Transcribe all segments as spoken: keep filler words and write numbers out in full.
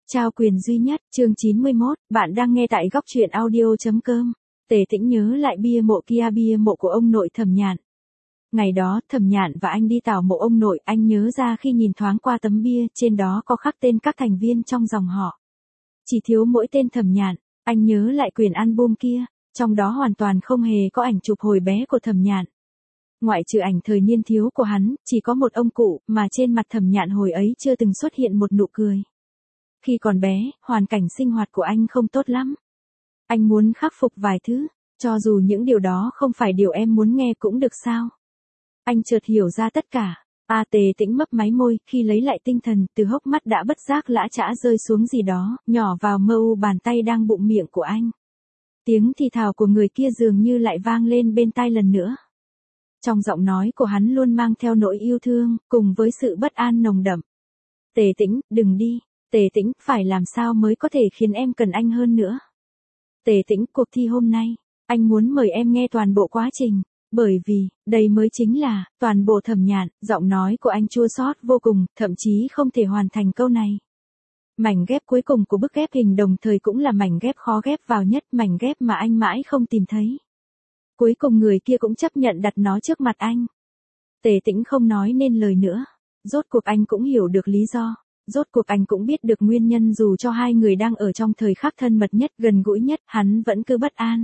Trao quyền duy nhất, chương chín mươi mốt, bạn đang nghe tại góc truyện audio.com. Tề Tĩnh nhớ lại bia mộ kia, bia mộ của ông nội Thẩm Nhạn. Ngày đó, Thẩm Nhạn và anh đi tảo mộ ông nội, anh nhớ ra khi nhìn thoáng qua tấm bia, trên đó có khắc tên các thành viên trong dòng họ. Chỉ thiếu mỗi tên Thẩm Nhạn, anh nhớ lại quyển album kia, trong đó hoàn toàn không hề có ảnh chụp hồi bé của Thẩm Nhạn. Ngoại trừ ảnh thời niên thiếu của hắn, chỉ có một ông cụ, mà trên mặt Thẩm Nhạn hồi ấy chưa từng xuất hiện một nụ cười. Khi còn bé, hoàn cảnh sinh hoạt của anh không tốt lắm. Anh muốn khắc phục vài thứ, cho dù những điều đó không phải điều em muốn nghe cũng được sao. Anh chợt hiểu ra tất cả. A Tề Tĩnh mấp máy môi, khi lấy lại tinh thần, từ hốc mắt đã bất giác lã chã rơi xuống gì đó, nhỏ vào mơ u bàn tay đang bụng miệng của anh. Tiếng thì thào của người kia dường như lại vang lên bên tai lần nữa. Trong giọng nói của hắn luôn mang theo nỗi yêu thương, cùng với sự bất an nồng đậm. Tề Tĩnh, đừng đi. Tề Tĩnh, phải làm sao mới có thể khiến em cần anh hơn nữa? Tề Tĩnh, cuộc thi hôm nay, anh muốn mời em nghe toàn bộ quá trình, bởi vì, đây mới chính là, toàn bộ Thẩm Nhạn. Giọng nói của anh chua xót vô cùng, thậm chí không thể hoàn thành câu này. Mảnh ghép cuối cùng của bức ghép hình đồng thời cũng là mảnh ghép khó ghép vào nhất, mảnh ghép mà anh mãi không tìm thấy. Cuối cùng người kia cũng chấp nhận đặt nó trước mặt anh. Tề Tĩnh không nói nên lời nữa. Rốt cuộc anh cũng hiểu được lý do. Rốt cuộc anh cũng biết được nguyên nhân, dù cho hai người đang ở trong thời khắc thân mật nhất, gần gũi nhất, hắn vẫn cứ bất an.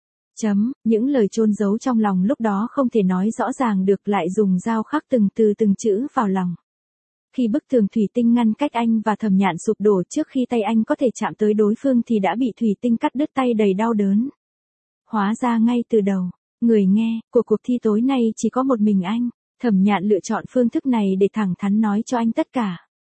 Chấm, những lời chôn giấu trong lòng lúc đó không thể nói rõ ràng được, lại dùng dao khắc từng từ từng chữ vào lòng. Khi bức tường thủy tinh ngăn cách anh và Thẩm Nhạn sụp đổ, trước khi tay anh có thể chạm tới đối phương thì đã bị thủy tinh cắt đứt tay đầy đau đớn. Hóa ra ngay từ đầu, người nghe, của cuộc thi tối nay chỉ có một mình anh. Thẩm Nhạn lựa chọn phương thức này để thẳng thắn nói cho anh tất cả.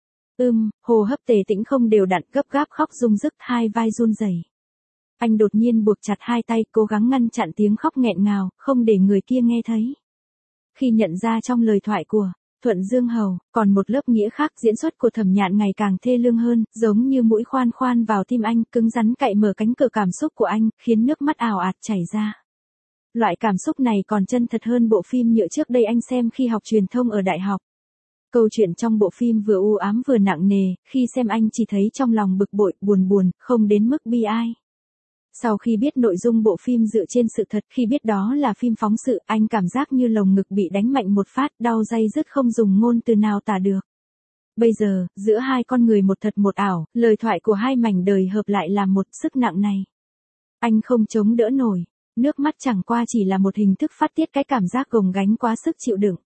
Ưm, hô hấp Tề Tĩnh không đều đặn, gấp gáp khóc rung rức, hai vai run rẩy. Anh đột nhiên buộc chặt hai tay, cố gắng ngăn chặn tiếng khóc nghẹn ngào, không để người kia nghe thấy. Khi nhận ra trong lời thoại của Thuận Dương Hầu, còn một lớp nghĩa khác, diễn xuất của Thẩm Nhạn ngày càng thê lương hơn, giống như mũi khoan khoan vào tim anh, cứng rắn cạy mở cánh cửa cảm xúc của anh, khiến nước mắt ào ạt chảy ra. Loại cảm xúc này còn chân thật hơn bộ phim nhựa trước đây anh xem khi học truyền thông ở đại học. Câu chuyện trong bộ phim vừa u ám vừa nặng nề, khi xem anh chỉ thấy trong lòng bực bội, buồn buồn, không đến mức bi ai. Sau khi biết nội dung bộ phim dựa trên sự thật, khi biết đó là phim phóng sự, anh cảm giác như lồng ngực bị đánh mạnh một phát, đau day dứt không dùng ngôn từ nào tả được. Bây giờ, giữa hai con người một thật một ảo, lời thoại của hai mảnh đời hợp lại làm một sức nặng này. Anh không chống đỡ nổi, nước mắt chẳng qua chỉ là một hình thức phát tiết cái cảm giác gồng gánh quá sức chịu đựng.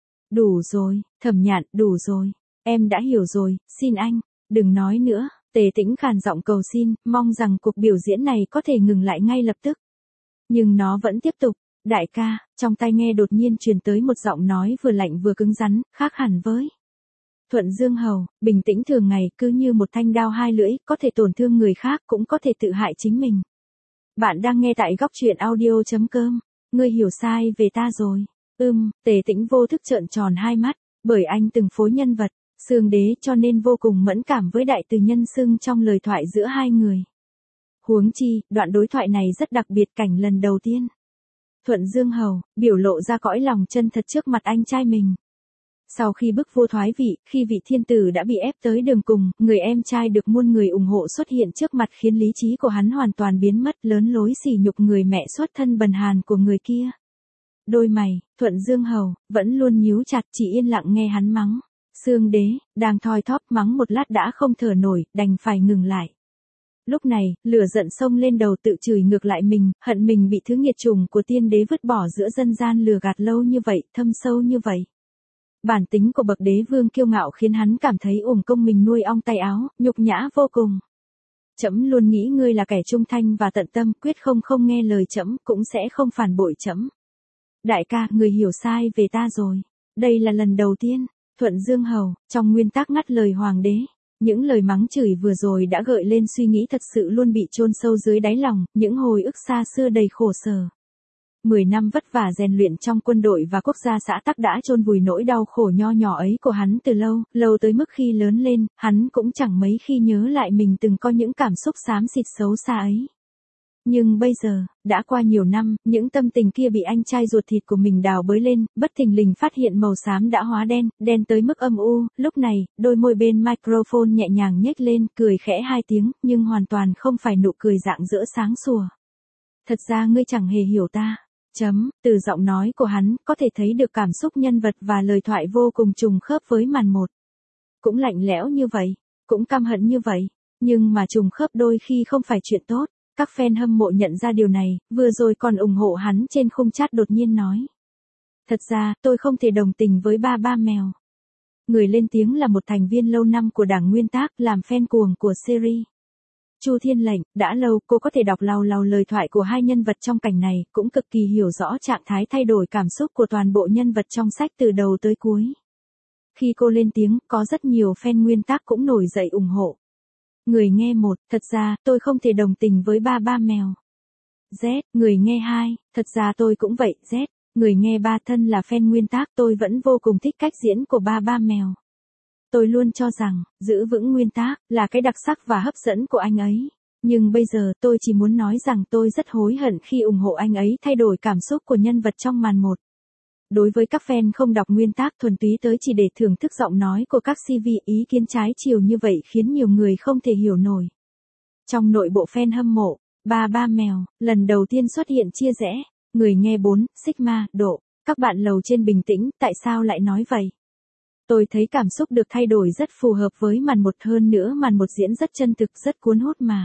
Đủ rồi, Thẩm Nhạn, đủ rồi. Em đã hiểu rồi, xin anh, đừng nói nữa. Tề Tĩnh khàn giọng cầu xin, mong rằng cuộc biểu diễn này có thể ngừng lại ngay lập tức. Nhưng nó vẫn tiếp tục. Đại ca, trong tai nghe đột nhiên truyền tới một giọng nói vừa lạnh vừa cứng rắn, khác hẳn với Thuận Dương Hầu, bình tĩnh thường ngày, cứ như một thanh đao hai lưỡi, có thể tổn thương người khác, cũng có thể tự hại chính mình. Bạn đang nghe tại góc truyện audio.com. Ngươi hiểu sai về ta rồi. Ưm, Tề Tĩnh vô thức trợn tròn hai mắt, bởi anh từng phối nhân vật Xương Đế cho nên vô cùng mẫn cảm với đại từ nhân xưng trong lời thoại giữa hai người. Huống chi, đoạn đối thoại này rất đặc biệt, cảnh lần đầu tiên. Thuận Dương Hầu biểu lộ ra cõi lòng chân thật trước mặt anh trai mình. Sau khi bức vua thoái vị, khi vị thiên tử đã bị ép tới đường cùng, người em trai được muôn người ủng hộ xuất hiện trước mặt khiến lý trí của hắn hoàn toàn biến mất, lớn lối sỉ nhục người mẹ xuất thân bần hàn của người kia. Đôi mày, Thuận Dương Hầu, vẫn luôn nhíu chặt, chỉ yên lặng nghe hắn mắng. Xương Đế, đang thoi thóp mắng một lát đã không thở nổi, đành phải ngừng lại. Lúc này, lửa giận xông lên đầu, tự chửi ngược lại mình, hận mình bị thứ nghiệt chủng của tiên đế vứt bỏ giữa dân gian lừa gạt lâu như vậy, thâm sâu như vậy. Bản tính của bậc đế vương kiêu ngạo khiến hắn cảm thấy uổng công mình nuôi ong tay áo, nhục nhã vô cùng. Trẫm luôn nghĩ ngươi là kẻ trung thanh và tận tâm, quyết không không nghe lời trẫm, cũng sẽ không phản bội trẫm. Đại ca, người hiểu sai về ta rồi. Đây là lần đầu tiên. Thuận Dương Hầu, trong nguyên tắc ngắt lời hoàng đế. Những lời mắng chửi vừa rồi đã gợi lên suy nghĩ thật sự luôn bị chôn sâu dưới đáy lòng, những hồi ức xa xưa đầy khổ sở. Mười năm vất vả rèn luyện trong quân đội và quốc gia xã tắc đã chôn vùi nỗi đau khổ nho nhỏ ấy của hắn từ lâu, lâu tới mức khi lớn lên, hắn cũng chẳng mấy khi nhớ lại mình từng có những cảm xúc xám xịt xấu xa ấy. Nhưng bây giờ, đã qua nhiều năm, những tâm tình kia bị anh trai ruột thịt của mình đào bới lên, bất thình lình phát hiện màu xám đã hóa đen, đen tới mức âm u, lúc này, đôi môi bên microphone nhẹ nhàng nhếch lên, cười khẽ hai tiếng, nhưng hoàn toàn không phải nụ cười dạng dỡ sáng sủa. Thật ra ngươi chẳng hề hiểu ta. Chấm, từ giọng nói của hắn, có thể thấy được cảm xúc nhân vật và lời thoại vô cùng trùng khớp với màn một. Cũng lạnh lẽo như vậy, cũng căm hận như vậy, nhưng mà trùng khớp đôi khi không phải chuyện tốt. Các fan hâm mộ nhận ra điều này, vừa rồi còn ủng hộ hắn trên khung chat đột nhiên nói. Thật ra, tôi không thể đồng tình với ba ba mèo. Người lên tiếng là một thành viên lâu năm của đảng Nguyên Tác, làm fan cuồng của series. Chu Thiên Lệnh, đã lâu cô có thể đọc lào lào lời thoại của hai nhân vật trong cảnh này, cũng cực kỳ hiểu rõ trạng thái thay đổi cảm xúc của toàn bộ nhân vật trong sách từ đầu tới cuối. Khi cô lên tiếng, có rất nhiều fan Nguyên Tác cũng nổi dậy ủng hộ. Người nghe một, thật ra, tôi không thể đồng tình với ba ba mèo. Z, người nghe hai, thật ra tôi cũng vậy, Z, người nghe ba, thân là fan Nguyên Tác, tôi vẫn vô cùng thích cách diễn của ba ba mèo. Tôi luôn cho rằng, giữ vững nguyên tác, là cái đặc sắc và hấp dẫn của anh ấy. Nhưng bây giờ tôi chỉ muốn nói rằng tôi rất hối hận khi ủng hộ anh ấy thay đổi cảm xúc của nhân vật trong màn một. Đối với các fan không đọc nguyên tác thuần túy tới chỉ để thưởng thức giọng nói của các xê vê, ý kiến trái chiều như vậy khiến nhiều người không thể hiểu nổi. Trong nội bộ fan hâm mộ, ba ba mèo, lần đầu tiên xuất hiện chia rẽ, người nghe bốn, Sigma, độ, các bạn lầu trên bình tĩnh, tại sao lại nói vậy? Tôi thấy cảm xúc được thay đổi rất phù hợp với màn một, hơn nữa màn một diễn rất chân thực, rất cuốn hút mà.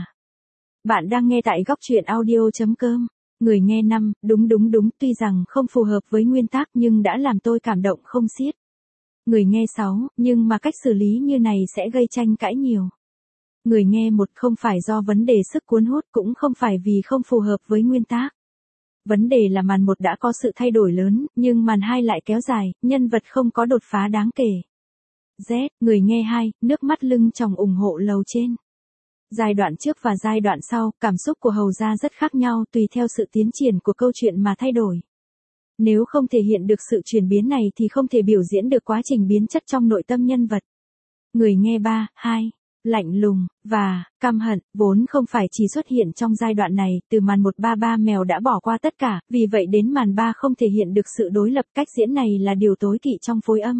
Bạn đang nghe tại góc truyện audio chấm com. Người nghe năm, đúng đúng đúng, tuy rằng không phù hợp với nguyên tác nhưng đã làm tôi cảm động không xiết. Người nghe sáu, nhưng mà cách xử lý như này sẽ gây tranh cãi nhiều. Người nghe một, không phải do vấn đề sức cuốn hút, cũng không phải vì không phù hợp với nguyên tác. Vấn đề là màn một đã có sự thay đổi lớn, nhưng màn hai lại kéo dài, nhân vật không có đột phá đáng kể. Z, người nghe hai, nước mắt lưng tròng ủng hộ lầu trên. Giai đoạn trước và giai đoạn sau, cảm xúc của Hầu Gia rất khác nhau tùy theo sự tiến triển của câu chuyện mà thay đổi. Nếu không thể hiện được sự chuyển biến này thì không thể biểu diễn được quá trình biến chất trong nội tâm nhân vật. Người nghe ba, hai, lạnh lùng, và, căm hận, vốn không phải chỉ xuất hiện trong giai đoạn này, từ màn một ba ba mèo đã bỏ qua tất cả, vì vậy đến màn ba không thể hiện được sự đối lập, cách diễn này là điều tối kỵ trong phối âm.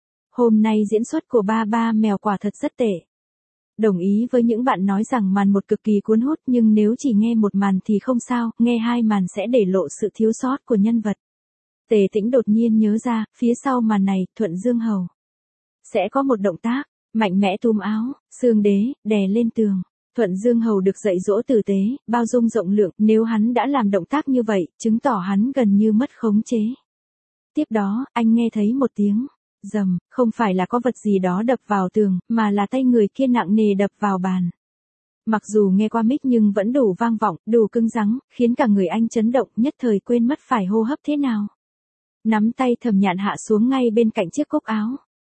Hôm nay diễn xuất của ba ba mèo quả thật rất tệ. Đồng ý với những bạn nói rằng màn một cực kỳ cuốn hút, nhưng nếu chỉ nghe một màn thì không sao, nghe hai màn sẽ để lộ sự thiếu sót của nhân vật. Tề Tĩnh đột nhiên nhớ ra, phía sau màn này, Thuận Dương Hầu sẽ có một động tác mạnh mẽ túm áo, Sương Đế, đè lên tường. Thuận Dương Hầu được dạy dỗ tử tế, bao dung rộng lượng, nếu hắn đã làm động tác như vậy, chứng tỏ hắn gần như mất khống chế. Tiếp đó, anh nghe thấy một tiếng rầm, không phải là có vật gì đó đập vào tường, mà là tay người kia nặng nề đập vào bàn. Mặc dù nghe qua mic nhưng vẫn đủ vang vọng, đủ cứng rắn, khiến cả người anh chấn động, nhất thời quên mất phải hô hấp thế nào. Nắm tay Thẩm Nhạn hạ xuống ngay bên cạnh chiếc cúc áo.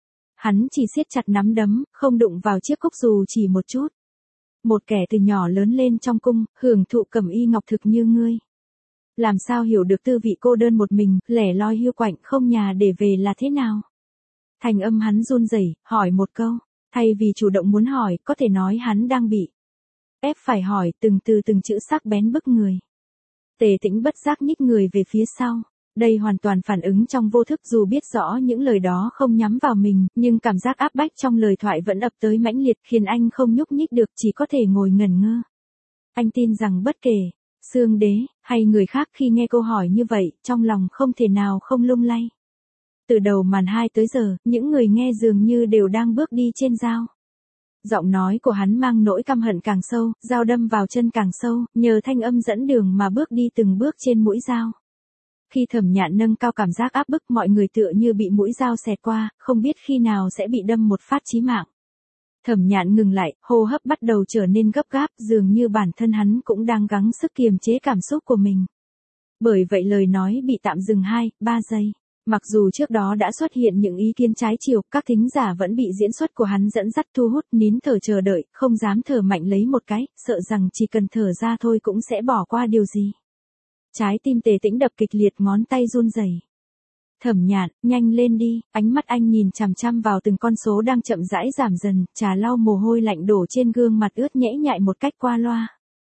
Hắn chỉ siết chặt nắm đấm, không đụng vào chiếc cúc dù chỉ một chút. Một kẻ từ nhỏ lớn lên trong cung, hưởng thụ cẩm y ngọc thực như ngươi. Làm sao hiểu được tư vị cô đơn một mình, lẻ loi hiu quạnh không nhà để về là thế nào? Thành âm hắn run rẩy, hỏi một câu. Thay vì chủ động muốn hỏi, có thể nói hắn đang bị ép phải hỏi, từng từ từng chữ sắc bén bức người. Tề Tĩnh bất giác nhích người về phía sau. Đây hoàn toàn phản ứng trong vô thức, dù biết rõ những lời đó không nhắm vào mình, nhưng cảm giác áp bách trong lời thoại vẫn ập tới mãnh liệt, khiến anh không nhúc nhích được, chỉ có thể ngồi ngẩn ngơ. Anh tin rằng bất kể Sương Đế hay người khác khi nghe câu hỏi như vậy, trong lòng không thể nào không lung lay. Từ đầu màn hai tới giờ, những người nghe dường như đều đang bước đi trên dao. Giọng nói của hắn mang nỗi căm hận càng sâu, dao đâm vào chân càng sâu, nhờ thanh âm dẫn đường mà bước đi từng bước trên mũi dao. Khi Thẩm Nhạn nâng cao cảm giác áp bức, mọi người tựa như bị mũi dao xẹt qua, không biết khi nào sẽ bị đâm một phát chí mạng. Thẩm Nhạn ngừng lại, hô hấp bắt đầu trở nên gấp gáp, dường như bản thân hắn cũng đang gắng sức kiềm chế cảm xúc của mình. Bởi vậy lời nói bị tạm dừng hai, ba giây. Mặc dù trước đó đã xuất hiện những ý kiến trái chiều, các thính giả vẫn bị diễn xuất của hắn dẫn dắt thu hút, nín thở chờ đợi, không dám thở mạnh lấy một cái, sợ rằng chỉ cần thở ra thôi cũng sẽ bỏ qua điều gì. Trái tim Tề Tĩnh đập kịch liệt, ngón tay run rẩy. Thẩm Nhạn, nhanh lên đi, ánh mắt anh nhìn chằm chằm vào từng con số đang chậm rãi giảm dần, trà lau mồ hôi lạnh đổ trên gương mặt ướt nhễ nhại một cách qua loa.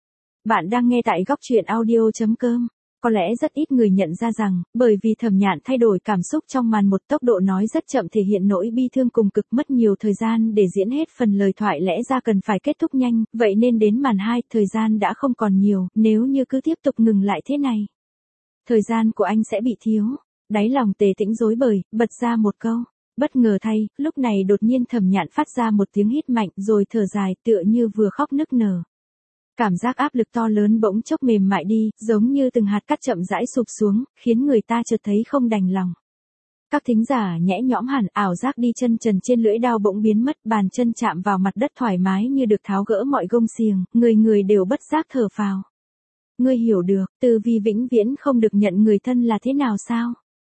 Bạn đang nghe tại góc chuyện audio chấm com. Có lẽ rất ít người nhận ra rằng, bởi vì Thẩm Nhạn thay đổi cảm xúc trong màn một tốc độ nói rất chậm thể hiện nỗi bi thương cùng cực, mất nhiều thời gian để diễn hết phần lời thoại lẽ ra cần phải kết thúc nhanh, vậy nên đến màn hai, thời gian đã không còn nhiều, nếu như cứ tiếp tục ngừng lại thế này. Thời gian của anh sẽ bị thiếu. Đáy lòng Tề Tĩnh rối bời, bật ra một câu. Bất ngờ thay, lúc này đột nhiên Thẩm Nhạn phát ra một tiếng hít mạnh rồi thở dài tựa như vừa khóc nức nở. Cảm giác áp lực to lớn bỗng chốc mềm mại đi, giống như từng hạt cát chậm rãi sụp xuống, khiến người ta chợt thấy không đành lòng. Các thính giả nhẽ nhõm hẳn, ảo giác đi chân trần trên lưỡi đao bỗng biến mất, bàn chân chạm vào mặt đất thoải mái như được tháo gỡ mọi gông xiềng, người người đều bất giác thở phào. Ngươi hiểu được, Từ Vi vĩnh viễn không được nhận người thân là thế nào sao?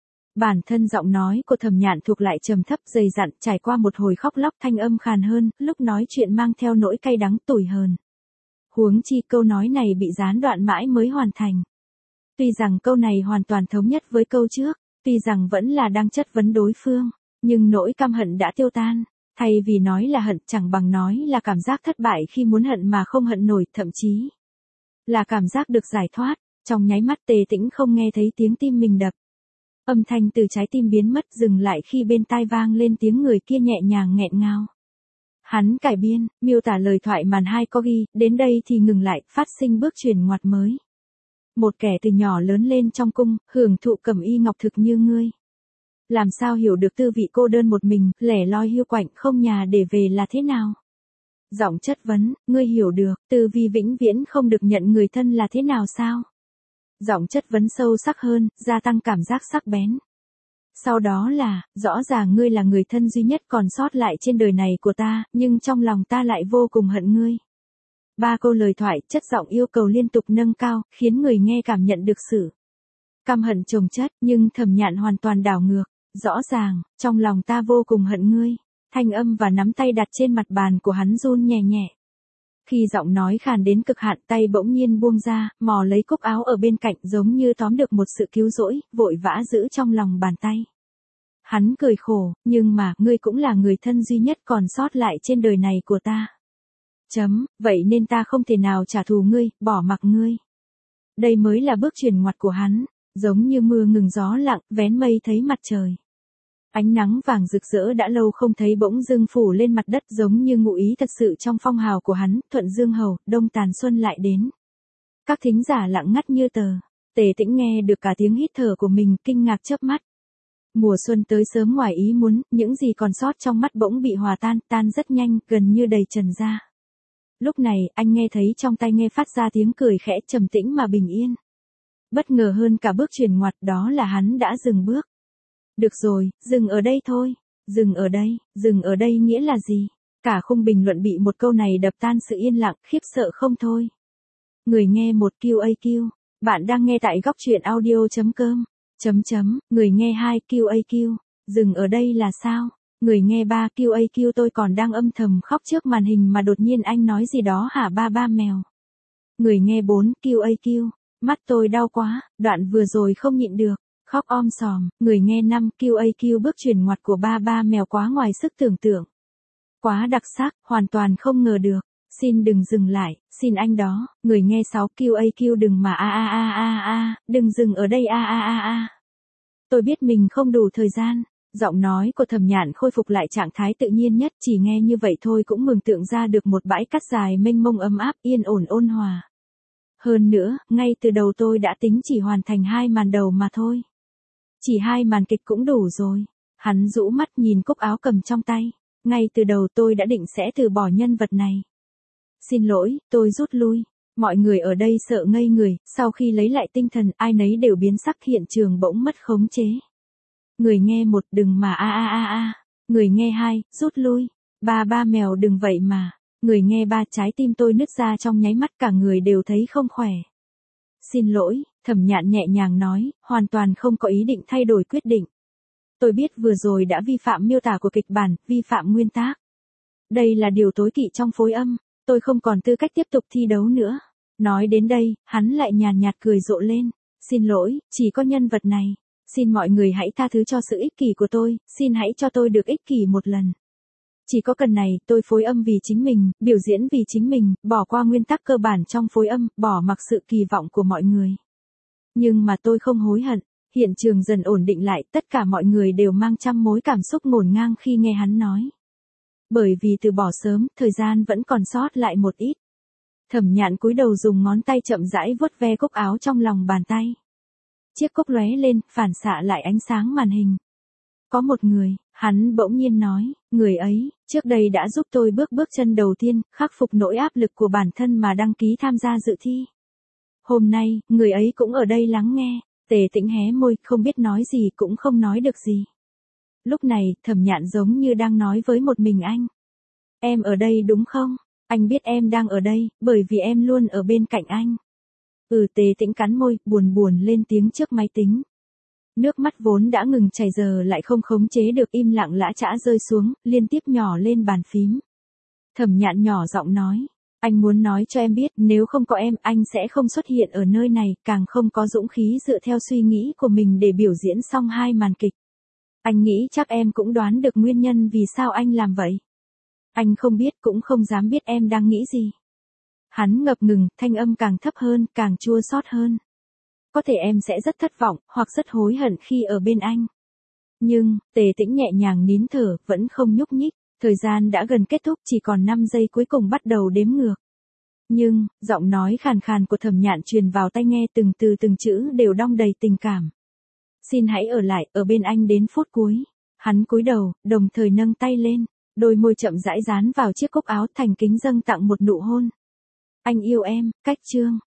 Bản thân giọng nói của Thẩm Nhạn thuộc lại trầm thấp dày dặn, trải qua một hồi khóc lóc thanh âm khàn hơn, lúc nói chuyện mang theo nỗi cay đắng tủi hờn. Huống chi câu nói này bị gián đoạn mãi mới hoàn thành. Tuy rằng câu này hoàn toàn thống nhất với câu trước, tuy rằng vẫn là đang chất vấn đối phương, nhưng nỗi căm hận đã tiêu tan. Thay vì nói là hận, chẳng bằng nói là cảm giác thất bại khi muốn hận mà không hận nổi, thậm chí là cảm giác được giải thoát. Trong nháy mắt Tề Tĩnh không nghe thấy tiếng tim mình đập. Âm thanh từ trái tim biến mất, dừng lại khi bên tai vang lên tiếng người kia nhẹ nhàng nghẹn ngào. Hắn cải biên, miêu tả lời thoại màn hai có ghi, đến đây thì ngừng lại, phát sinh bước chuyển ngoặt mới. Một kẻ từ nhỏ lớn lên trong cung, hưởng thụ cẩm y ngọc thực như ngươi. Làm sao hiểu được tư vị cô đơn một mình, lẻ loi hiu quạnh không nhà để về là thế nào? Giọng chất vấn, ngươi hiểu được, Từ Vi vĩnh viễn không được nhận người thân là thế nào sao? Giọng chất vấn sâu sắc hơn, gia tăng cảm giác sắc bén. Sau đó là, rõ ràng ngươi là người thân duy nhất còn sót lại trên đời này của ta, nhưng trong lòng ta lại vô cùng hận ngươi. Ba câu lời thoại, chất giọng yêu cầu liên tục nâng cao, khiến người nghe cảm nhận được sự căm hận chồng chất, nhưng Thẩm Nhạn hoàn toàn đảo ngược. Rõ ràng, trong lòng ta vô cùng hận ngươi. Thanh âm và nắm tay đặt trên mặt bàn của hắn run nhẹ nhẹ. Khi giọng nói khàn đến cực hạn, tay bỗng nhiên buông ra, mò lấy cúc áo ở bên cạnh giống như tóm được một sự cứu rỗi, vội vã giữ trong lòng bàn tay. Hắn cười khổ, nhưng mà, ngươi cũng là người thân duy nhất còn sót lại trên đời này của ta. Chấm, vậy nên ta không thể nào trả thù ngươi, bỏ mặc ngươi. Đây mới là bước chuyển ngoặt của hắn, giống như mưa ngừng gió lặng, vén mây thấy mặt trời. Ánh nắng vàng rực rỡ đã lâu không thấy bỗng dưng phủ lên mặt đất giống như ngụ ý thật sự trong phong hào của hắn, thuận dương hầu, đông tàn xuân lại đến. Các thính giả lặng ngắt như tờ. Tề Tĩnh nghe được cả tiếng hít thở của mình, kinh ngạc chớp mắt. Mùa xuân tới sớm ngoài ý muốn, những gì còn sót trong mắt bỗng bị hòa tan, tan rất nhanh, gần như đầy trần ra. Lúc này, anh nghe thấy trong tai nghe phát ra tiếng cười khẽ trầm tĩnh mà bình yên. Bất ngờ hơn cả bước chuyển ngoặt đó là hắn đã dừng bước. Được rồi, dừng ở đây thôi. Dừng ở đây, dừng ở đây nghĩa là gì? Cả khung bình luận bị một câu này đập tan sự yên lặng, khiếp sợ không thôi. Người nghe một Q A Q. Bạn đang nghe tại góc chuyện audio chấm com. Chấm chấm, người nghe hai Q A Q. Dừng ở đây là sao? Người nghe ba Q A Q, tôi còn đang âm thầm khóc trước màn hình mà đột nhiên anh nói gì đó hả ba ba mèo. Người nghe bốn Q A Q. Mắt tôi đau quá, đoạn vừa rồi không nhịn được. Khóc om sòm. Người nghe năm Q A Q, bước chuyển ngoặt của ba ba mèo quá ngoài sức tưởng tượng. Quá đặc sắc, hoàn toàn không ngờ được. Xin đừng dừng lại, xin anh đó. Người nghe sáu Q A Q, đừng mà a a a a a, đừng dừng ở đây a a a a. Tôi biết mình không đủ thời gian. Giọng nói của Thẩm Nhạn khôi phục lại trạng thái tự nhiên nhất, chỉ nghe như vậy thôi cũng mường tượng ra được một bãi cát dài mênh mông ấm áp, yên ổn ôn hòa. Hơn nữa, ngay từ đầu tôi đã tính chỉ hoàn thành hai màn đầu mà thôi. Chỉ hai màn kịch cũng đủ rồi. Hắn rũ mắt nhìn cúc áo cầm trong tay. Ngay từ đầu tôi đã định sẽ từ bỏ nhân vật này. Xin lỗi, tôi rút lui. Mọi người ở đây sợ ngây người, sau khi lấy lại tinh thần, ai nấy đều biến sắc, hiện trường bỗng mất khống chế. Người nghe một, đừng mà a a a a. Người nghe hai, rút lui. Ba ba mèo đừng vậy mà. Người nghe ba, trái tim tôi nứt ra trong nháy mắt, cả người đều thấy không khỏe. Xin lỗi, Thẩm Nhạn nhẹ nhàng nói, hoàn toàn không có ý định thay đổi quyết định. Tôi biết vừa rồi đã vi phạm miêu tả của kịch bản, vi phạm nguyên tắc. Đây là điều tối kỵ trong phối âm, tôi không còn tư cách tiếp tục thi đấu nữa. Nói đến đây, hắn lại nhàn nhạt cười rộ lên. Xin lỗi, chỉ có nhân vật này. Xin mọi người hãy tha thứ cho sự ích kỷ của tôi, xin hãy cho tôi được ích kỷ một lần. Chỉ có cần này, tôi phối âm vì chính mình, biểu diễn vì chính mình, bỏ qua nguyên tắc cơ bản trong phối âm, bỏ mặc sự kỳ vọng của mọi người. Nhưng mà tôi không hối hận, hiện trường dần ổn định lại, tất cả mọi người đều mang trăm mối cảm xúc ngổn ngang khi nghe hắn nói. Bởi vì từ bỏ sớm, thời gian vẫn còn sót lại một ít. Thẩm Nhạn cúi đầu dùng ngón tay chậm rãi vuốt ve cúc áo trong lòng bàn tay. Chiếc cúc lóe lên, phản xạ lại ánh sáng màn hình. Có một người, hắn bỗng nhiên nói, người ấy, trước đây đã giúp tôi bước bước chân đầu tiên, khắc phục nỗi áp lực của bản thân mà đăng ký tham gia dự thi. Hôm nay, người ấy cũng ở đây lắng nghe. Tề Tĩnh hé môi, không biết nói gì cũng không nói được gì. Lúc này, Thẩm Nhạn giống như đang nói với một mình anh. Em ở đây đúng không? Anh biết em đang ở đây, bởi vì em luôn ở bên cạnh anh. Ừ, Tề Tĩnh cắn môi, buồn buồn lên tiếng trước máy tính. Nước mắt vốn đã ngừng chảy giờ lại không khống chế được, im lặng lã chã rơi xuống, liên tiếp nhỏ lên bàn phím. Thẩm Nhạn nhỏ giọng nói, anh muốn nói cho em biết, nếu không có em, anh sẽ không xuất hiện ở nơi này, càng không có dũng khí dựa theo suy nghĩ của mình để biểu diễn xong hai màn kịch. Anh nghĩ chắc em cũng đoán được nguyên nhân vì sao anh làm vậy. Anh không biết, cũng không dám biết em đang nghĩ gì. Hắn ngập ngừng, thanh âm càng thấp hơn, càng chua xót hơn. Có thể em sẽ rất thất vọng, hoặc rất hối hận khi ở bên anh. Nhưng, Tề Tĩnh nhẹ nhàng nín thở, vẫn không nhúc nhích. Thời gian đã gần kết thúc, chỉ còn năm giây cuối cùng bắt đầu đếm ngược. Nhưng, giọng nói khàn khàn của Thẩm Nhạn truyền vào tai nghe, từng từ từng chữ đều đong đầy tình cảm. Xin hãy ở lại, ở bên anh đến phút cuối. Hắn cúi đầu, đồng thời nâng tay lên, đôi môi chậm rãi dán vào chiếc cúc áo, thành kính dâng tặng một nụ hôn. Anh yêu em, cách chương.